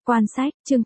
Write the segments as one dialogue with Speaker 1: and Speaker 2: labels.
Speaker 1: Quan sách, chương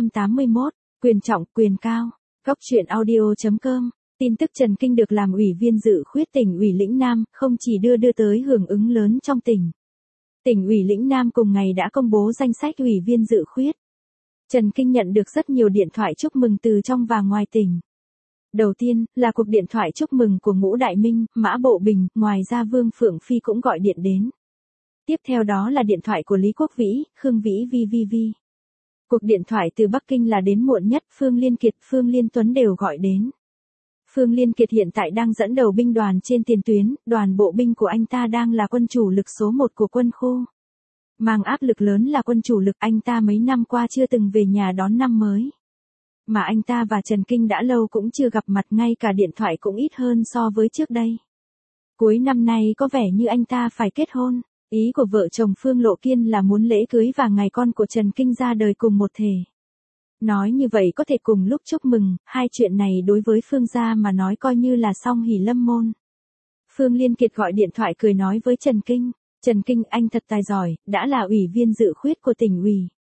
Speaker 1: 881, quyền trọng, quyền cao. Góc truyện audio.com. Tin tức Trần Kinh được làm ủy viên dự khuyết tỉnh ủy Lĩnh Nam, không chỉ đưa tới hưởng ứng lớn trong tỉnh. Tỉnh ủy Lĩnh Nam cùng ngày đã công bố danh sách ủy viên dự khuyết. Trần Kinh nhận được rất nhiều điện thoại chúc mừng từ trong và ngoài tỉnh. Đầu tiên, là cuộc điện thoại chúc mừng của Ngũ Đại Minh, Mã Bộ Bình, ngoài ra Vương Phượng Phi cũng gọi điện đến. Tiếp theo đó là điện thoại của Lý Quốc Vĩ, Khương Vĩ VVV. Cuộc điện thoại từ Bắc Kinh là đến muộn nhất, Phương Liên Kiệt, Phương Liên Tuấn đều gọi đến. Phương Liên Kiệt hiện tại đang dẫn đầu binh đoàn trên tiền tuyến, đoàn bộ binh của anh ta đang là quân chủ lực số 1 của quân khu. Mang áp lực lớn là quân chủ lực, anh ta mấy năm qua chưa từng về nhà đón năm mới. Mà anh ta và Trần Kinh đã lâu cũng chưa gặp mặt, ngay cả điện thoại cũng ít hơn so với trước đây. Cuối năm nay có vẻ như anh ta phải kết hôn. Ý của vợ chồng Phương Lộ Kiên là muốn lễ cưới và ngày con của Trần Kinh ra đời cùng một thể. Nói như vậy có thể cùng lúc chúc mừng, hai chuyện này đối với Phương gia mà nói coi như là song hỷ lâm môn. Phương Liên Kiệt gọi điện thoại cười nói với Trần Kinh, Trần Kinh anh thật tài giỏi, đã là ủy viên dự khuyết của tỉnh ủy.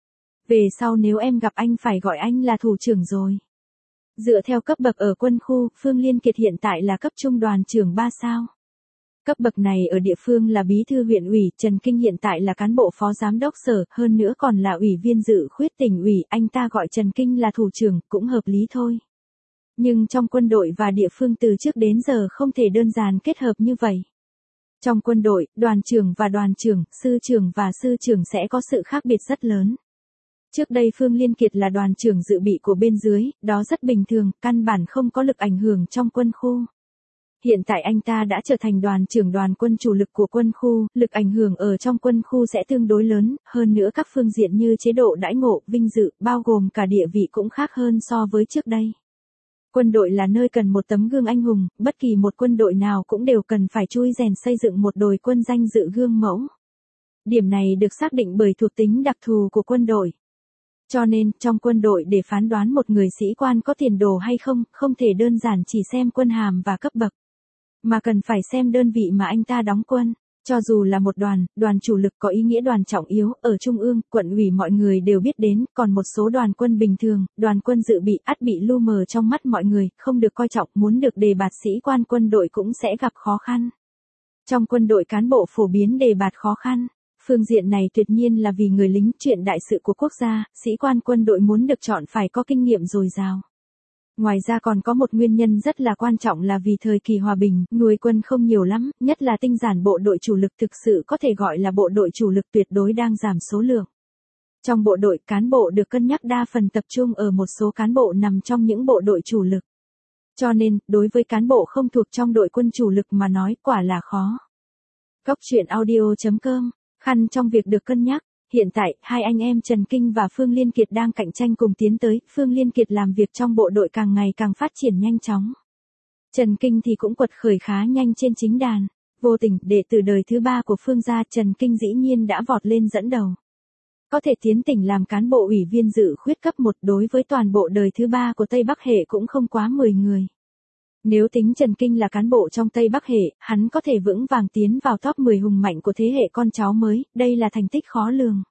Speaker 1: Về sau nếu em gặp anh phải gọi anh là thủ trưởng rồi. Dựa theo cấp bậc ở quân khu, Phương Liên Kiệt hiện tại là cấp trung đoàn trưởng 3 sao. Cấp bậc này ở địa phương là bí thư huyện ủy, Trần Kinh hiện tại là cán bộ phó giám đốc sở, hơn nữa còn là ủy viên dự khuyết tỉnh ủy, anh ta gọi Trần Kinh là thủ trưởng, cũng hợp lý thôi. Nhưng trong quân đội và địa phương từ trước đến giờ không thể đơn giản kết hợp như vậy. Trong quân đội, đoàn trưởng và đoàn trưởng, sư trưởng và sư trưởng sẽ có sự khác biệt rất lớn. Trước đây Phương Liên Kiệt là đoàn trưởng dự bị của bên dưới, đó rất bình thường, căn bản không có lực ảnh hưởng trong quân khu. Hiện tại anh ta đã trở thành đoàn trưởng đoàn quân chủ lực của quân khu, lực ảnh hưởng ở trong quân khu sẽ tương đối lớn, hơn nữa các phương diện như chế độ đãi ngộ, vinh dự, bao gồm cả địa vị cũng khác hơn so với trước đây. Quân đội là nơi cần một tấm gương anh hùng, bất kỳ một quân đội nào cũng đều cần phải chui rèn xây dựng một đội quân danh dự gương mẫu. Điểm này được xác định bởi thuộc tính đặc thù của quân đội. Cho nên, trong quân đội để phán đoán một người sĩ quan có tiền đồ hay không, không thể đơn giản chỉ xem quân hàm và cấp bậc, mà cần phải xem đơn vị mà anh ta đóng quân. Cho dù là một đoàn chủ lực có ý nghĩa đoàn trọng yếu, ở trung ương, quận ủy mọi người đều biết đến, còn một số đoàn quân bình thường, đoàn quân dự bị ắt bị lu mờ trong mắt mọi người, không được coi trọng, muốn được đề bạt sĩ quan quân đội cũng sẽ gặp khó khăn. Trong quân đội cán bộ phổ biến đề bạt khó khăn. Phương diện này tuyệt nhiên là vì người lính, chuyện đại sự của quốc gia, sĩ quan quân đội muốn được chọn phải có kinh nghiệm dồi dào. Ngoài ra còn có một nguyên nhân rất là quan trọng là vì thời kỳ hòa bình, nuôi quân không nhiều lắm, nhất là tinh giản bộ đội chủ lực thực sự có thể gọi là bộ đội chủ lực tuyệt đối đang giảm số lượng. Trong bộ đội, cán bộ được cân nhắc đa phần tập trung ở một số cán bộ nằm trong những bộ đội chủ lực. Cho nên, đối với cán bộ không thuộc trong đội quân chủ lực mà nói quả là khó. Góc truyện audio.com. Khăn trong việc được cân nhắc. Hiện tại, hai anh em Trần Kinh và Phương Liên Kiệt đang cạnh tranh cùng tiến tới, Phương Liên Kiệt làm việc trong bộ đội càng ngày càng phát triển nhanh chóng. Trần Kinh thì cũng quật khởi khá nhanh trên chính đàn. Vô tình, đệ tử đời thứ 3 của Phương gia, Trần Kinh dĩ nhiên đã vọt lên dẫn đầu. Có thể tiến tỉnh làm cán bộ ủy viên dự khuyết cấp 1 đối với toàn bộ đời thứ 3 của Tây Bắc Hệ cũng không quá 10 người. Nếu tính Trần Kinh là cán bộ trong Tây Bắc Hệ, hắn có thể vững vàng tiến vào top 10 hùng mạnh của thế hệ con cháu mới, đây là thành tích khó lường.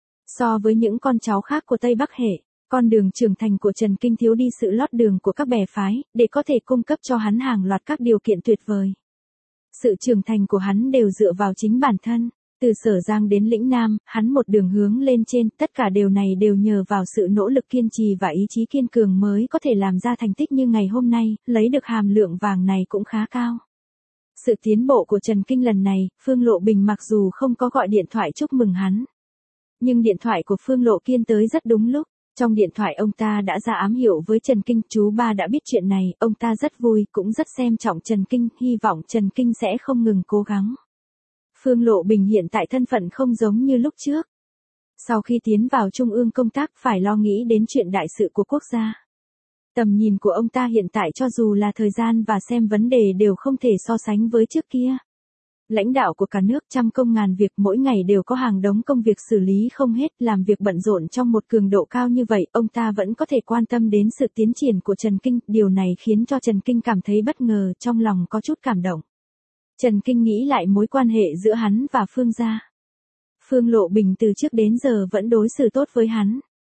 Speaker 1: So với những con cháu khác của Tây Bắc Hệ, con đường trưởng thành của Trần Kinh thiếu đi sự lót đường của các bè phái, để có thể cung cấp cho hắn hàng loạt các điều kiện tuyệt vời. Sự trưởng thành của hắn đều dựa vào chính bản thân. Từ Sở Giang đến Lĩnh Nam, hắn một đường hướng lên trên, tất cả điều này đều nhờ vào sự nỗ lực kiên trì và ý chí kiên cường mới có thể làm ra thành tích như ngày hôm nay, lấy được hàm lượng vàng này cũng khá cao. Sự tiến bộ của Trần Kinh lần này, Phương Lộ Bình mặc dù không có gọi điện thoại chúc mừng hắn, nhưng điện thoại của Phương Lộ Kiên tới rất đúng lúc. Trong điện thoại ông ta đã ra ám hiệu với Trần Kinh, chú ba đã biết chuyện này, ông ta rất vui, cũng rất xem trọng Trần Kinh, hy vọng Trần Kinh sẽ không ngừng cố gắng. Phương Lộ Bình hiện tại thân phận không giống như lúc trước. Sau khi tiến vào trung ương công tác phải lo nghĩ đến chuyện đại sự của quốc gia. Tầm nhìn của ông ta hiện tại cho dù là thời gian và xem vấn đề đều không thể so sánh với trước kia. Lãnh đạo của cả nước trăm công ngàn việc, mỗi ngày đều có hàng đống công việc xử lý không hết, làm việc bận rộn trong một cường độ cao như vậy, ông ta vẫn có thể quan tâm đến sự tiến triển của Trần Kinh, điều này khiến cho Trần Kinh cảm thấy bất ngờ, trong lòng có chút cảm động. Trần Kinh nghĩ lại mối quan hệ giữa hắn và Phương gia. Phương Lộ Bình từ trước đến giờ vẫn đối xử tốt với hắn.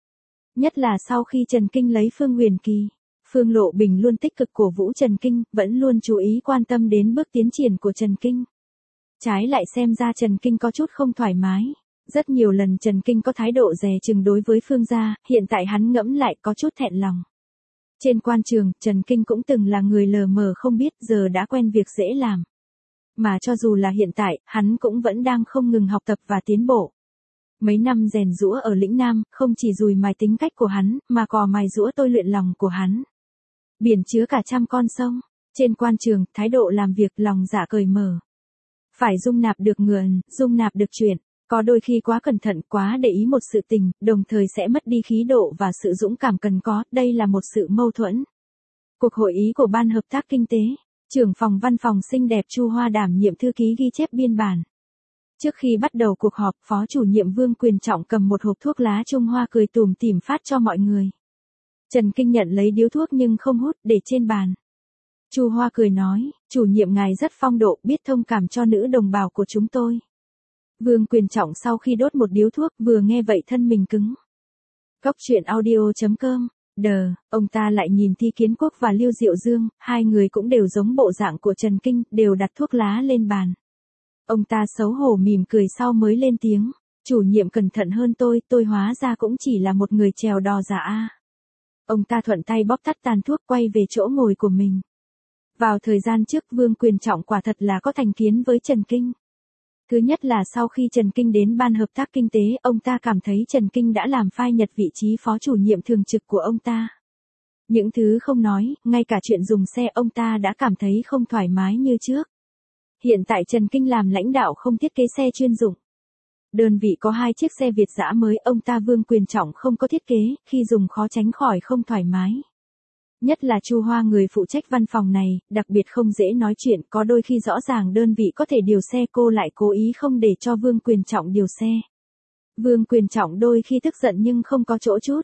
Speaker 1: Nhất là sau khi Trần Kinh lấy Phương Huyền Kỳ. Phương Lộ Bình luôn tích cực cổ vũ Trần Kinh, vẫn luôn chú ý quan tâm đến bước tiến triển của Trần Kinh. Trái lại xem ra Trần Kinh có chút không thoải mái. Rất nhiều lần Trần Kinh có thái độ dè chừng đối với Phương gia, hiện tại hắn ngẫm lại có chút thẹn lòng. Trên quan trường, Trần Kinh cũng từng là người lờ mờ không biết, giờ đã quen việc dễ làm. Mà cho dù là hiện tại, hắn cũng vẫn đang không ngừng học tập và tiến bộ. Mấy năm rèn giũa ở lĩnh Nam, không chỉ dùi mài tính cách của hắn, mà còn mài giũa tôi luyện lòng của hắn. Biển chứa cả trăm con sông. Trên quan trường, thái độ làm việc lòng dạ cởi mở. Phải dung nạp được người, dung nạp được chuyện. Có đôi khi quá cẩn thận, quá để ý một sự tình, đồng thời sẽ mất đi khí độ và sự dũng cảm cần có, đây là một sự mâu thuẫn. Cuộc hội ý của Ban Hợp tác Kinh tế, trưởng phòng văn phòng xinh đẹp Chu Hoa đảm nhiệm thư ký ghi chép biên bản. Trước khi bắt đầu cuộc họp, Phó chủ nhiệm Vương Quyền Trọng cầm một hộp thuốc lá Trung Hoa cười tủm tỉm phát cho mọi người. Trần Kinh nhận lấy điếu thuốc nhưng không hút, để trên bàn. Chu Hoa cười nói, chủ nhiệm ngài rất phong độ, biết thông cảm cho nữ đồng bào của chúng tôi. Vương Quyền Trọng sau khi đốt một điếu thuốc vừa nghe vậy thân mình cứng. Góc truyện audio.com. Ông ta lại nhìn Thi Kiến Quốc và Lưu Diệu Dương, hai người cũng đều giống bộ dạng của Trần Kinh, đều đặt thuốc lá lên bàn. Ông ta xấu hổ mỉm cười sau mới lên tiếng, chủ nhiệm cẩn thận hơn tôi hóa ra cũng chỉ là một người chèo đò giả a. Ông ta thuận tay bóp tắt tàn thuốc quay về chỗ ngồi của mình. Vào thời gian trước Vương Quyền Trọng quả thật là có thành kiến với Trần Kinh. Thứ nhất là sau khi Trần Kinh đến Ban Hợp tác Kinh tế, ông ta cảm thấy Trần Kinh đã làm phai nhạt vị trí phó chủ nhiệm thường trực của ông ta. Những thứ không nói, ngay cả chuyện dùng xe ông ta đã cảm thấy không thoải mái như trước. Hiện tại Trần Kinh làm lãnh đạo không thiết kế xe chuyên dụng. Đơn vị có 2 chiếc xe Việt dã mới, ông ta Vương Quyền Trọng không có thiết kế, khi dùng khó tránh khỏi không thoải mái. Nhất là Chu Hoa người phụ trách văn phòng này, đặc biệt không dễ nói chuyện, có đôi khi rõ ràng đơn vị có thể điều xe cô lại cố ý không để cho Vương Quyền Trọng điều xe. Vương Quyền Trọng đôi khi tức giận nhưng không có chỗ chút.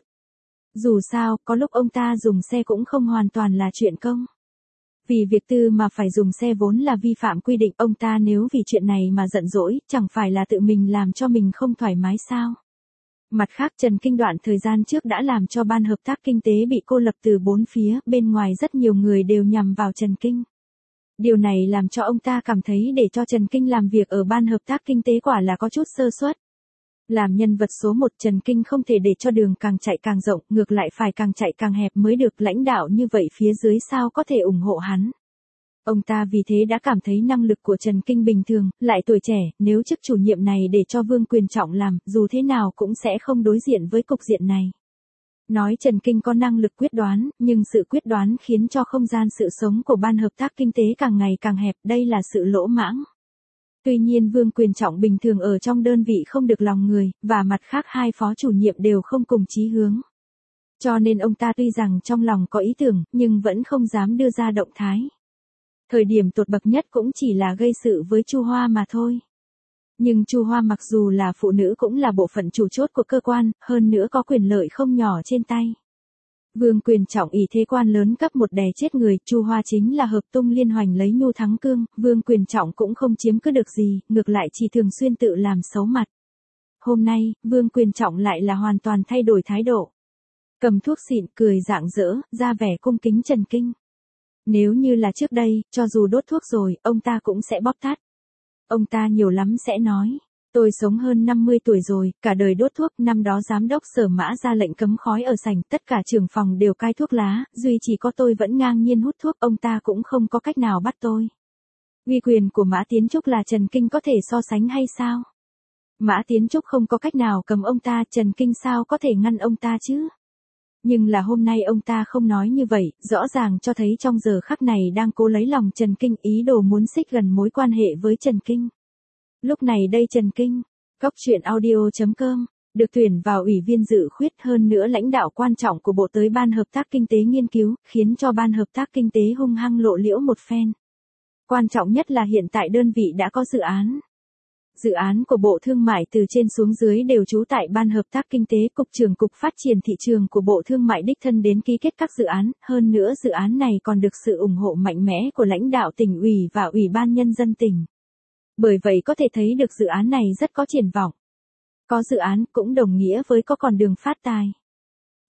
Speaker 1: Dù sao, có lúc ông ta dùng xe cũng không hoàn toàn là chuyện công. Vì việc tư mà phải dùng xe vốn là vi phạm quy định, ông ta nếu vì chuyện này mà giận dỗi, chẳng phải là tự mình làm cho mình không thoải mái sao? Mặt khác Trần Kinh đoạn thời gian trước đã làm cho Ban Hợp tác Kinh tế bị cô lập từ 4 phía, bên ngoài rất nhiều người đều nhằm vào Trần Kinh. Điều này làm cho ông ta cảm thấy để cho Trần Kinh làm việc ở Ban Hợp tác Kinh tế quả là có chút sơ suất. Làm nhân vật số 1 Trần Kinh không thể để cho đường càng chạy càng rộng, ngược lại phải càng chạy càng hẹp mới được, lãnh đạo như vậy phía dưới sao có thể ủng hộ hắn. Ông ta vì thế đã cảm thấy năng lực của Trần Kinh bình thường, lại tuổi trẻ, nếu chức chủ nhiệm này để cho Vương Quyền Trọng làm, dù thế nào cũng sẽ không đối diện với cục diện này. Nói Trần Kinh có năng lực quyết đoán, nhưng sự quyết đoán khiến cho không gian sự sống của Ban Hợp tác Kinh tế càng ngày càng hẹp, đây là sự lỗ mãng. Tuy nhiên Vương Quyền Trọng bình thường ở trong đơn vị không được lòng người, và mặt khác 2 phó chủ nhiệm đều không cùng chí hướng. Cho nên ông ta tuy rằng trong lòng có ý tưởng, nhưng vẫn không dám đưa ra động thái. Thời điểm tột bậc nhất cũng chỉ là gây sự với Chu Hoa mà thôi. Nhưng Chu Hoa mặc dù là phụ nữ cũng là bộ phận chủ chốt của cơ quan, hơn nữa có quyền lợi không nhỏ trên tay. Vương Quyền Trọng ỷ thế quan lớn cấp một đè chết người, Chu Hoa chính là hợp tung liên hoành lấy nhu thắng cương, Vương Quyền Trọng cũng không chiếm cứ được gì, ngược lại chỉ thường xuyên tự làm xấu mặt. Hôm nay, Vương Quyền Trọng lại là hoàn toàn thay đổi thái độ. Cầm thuốc xịn cười rạng rỡ, ra vẻ cung kính Trần Kinh. Nếu như là trước đây, cho dù đốt thuốc rồi, ông ta cũng sẽ bóp tắt. Ông ta nhiều lắm sẽ nói, tôi sống hơn 50 tuổi rồi, cả đời đốt thuốc, năm đó giám đốc Sở Mã ra lệnh cấm khói ở sảnh, tất cả trưởng phòng đều cai thuốc lá, duy chỉ có tôi vẫn ngang nhiên hút thuốc, ông ta cũng không có cách nào bắt tôi. Uy quyền của Mã Tiến Trúc là Trần Kinh có thể so sánh hay sao? Mã Tiến Trúc không có cách nào cầm ông ta, Trần Kinh sao có thể ngăn ông ta chứ? Nhưng là hôm nay ông ta không nói như vậy, rõ ràng cho thấy trong giờ khắc này đang cố lấy lòng Trần Kinh, ý đồ muốn xích gần mối quan hệ với Trần Kinh. Lúc này đây Trần Kinh, góc truyện audio.com, được tuyển vào ủy viên dự khuyết, hơn nữa lãnh đạo quan trọng của bộ tới Ban Hợp tác Kinh tế nghiên cứu, khiến cho Ban Hợp tác Kinh tế hung hăng lộ liễu một phen. Quan trọng nhất là hiện tại đơn vị đã có dự án. Dự án của Bộ Thương mại từ trên xuống dưới đều trú tại Ban Hợp tác Kinh tế, Cục trưởng Cục Phát triển Thị trường của Bộ Thương mại đích thân đến ký kết các dự án, hơn nữa dự án này còn được sự ủng hộ mạnh mẽ của lãnh đạo tỉnh ủy và Ủy ban Nhân dân tỉnh. Bởi vậy có thể thấy được dự án này rất có triển vọng. Có dự án cũng đồng nghĩa với có con đường phát tài.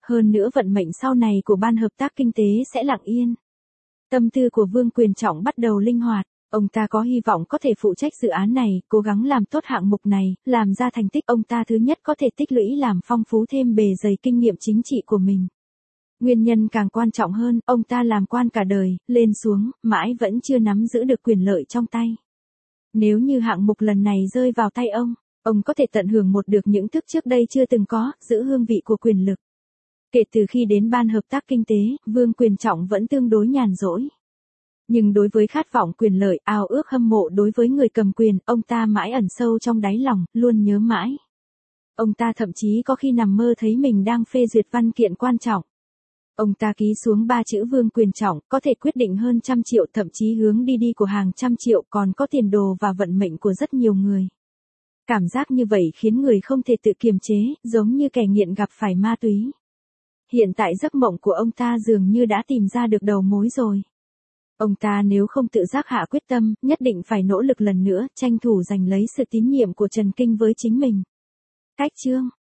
Speaker 1: Hơn nữa vận mệnh sau này của ban hợp tác kinh tế sẽ lặng yên. Tâm tư của Vương Quyền Trọng bắt đầu linh hoạt. Ông ta có hy vọng có thể phụ trách dự án này, cố gắng làm tốt hạng mục này, làm ra thành tích. Ông ta thứ nhất có thể tích lũy làm phong phú thêm bề dày kinh nghiệm chính trị của mình. Nguyên nhân càng quan trọng hơn, ông ta làm quan cả đời, lên xuống, mãi vẫn chưa nắm giữ được quyền lợi trong tay. Nếu như hạng mục lần này rơi vào tay ông có thể tận hưởng một được những thức trước đây chưa từng có, giữ hương vị của quyền lực. Kể từ khi đến ban hợp tác kinh tế, Vương Quyền Trọng vẫn tương đối nhàn rỗi. Nhưng đối với khát vọng quyền lợi, ao ước hâm mộ đối với người cầm quyền, ông ta mãi ẩn sâu trong đáy lòng, luôn nhớ mãi. Ông ta thậm chí có khi nằm mơ thấy mình đang phê duyệt văn kiện quan trọng. Ông ta ký xuống 3 chữ Vương Quyền Trọng, có thể quyết định hơn 100 triệu, thậm chí hướng đi của hàng trăm triệu, còn có tiền đồ và vận mệnh của rất nhiều người. Cảm giác như vậy khiến người không thể tự kiềm chế, giống như kẻ nghiện gặp phải ma túy. Hiện tại giấc mộng của ông ta dường như đã tìm ra được đầu mối rồi. Ông ta nếu không tự giác hạ quyết tâm, nhất định phải nỗ lực lần nữa, tranh thủ giành lấy sự tín nhiệm của Trần Kinh với chính mình. Cách chương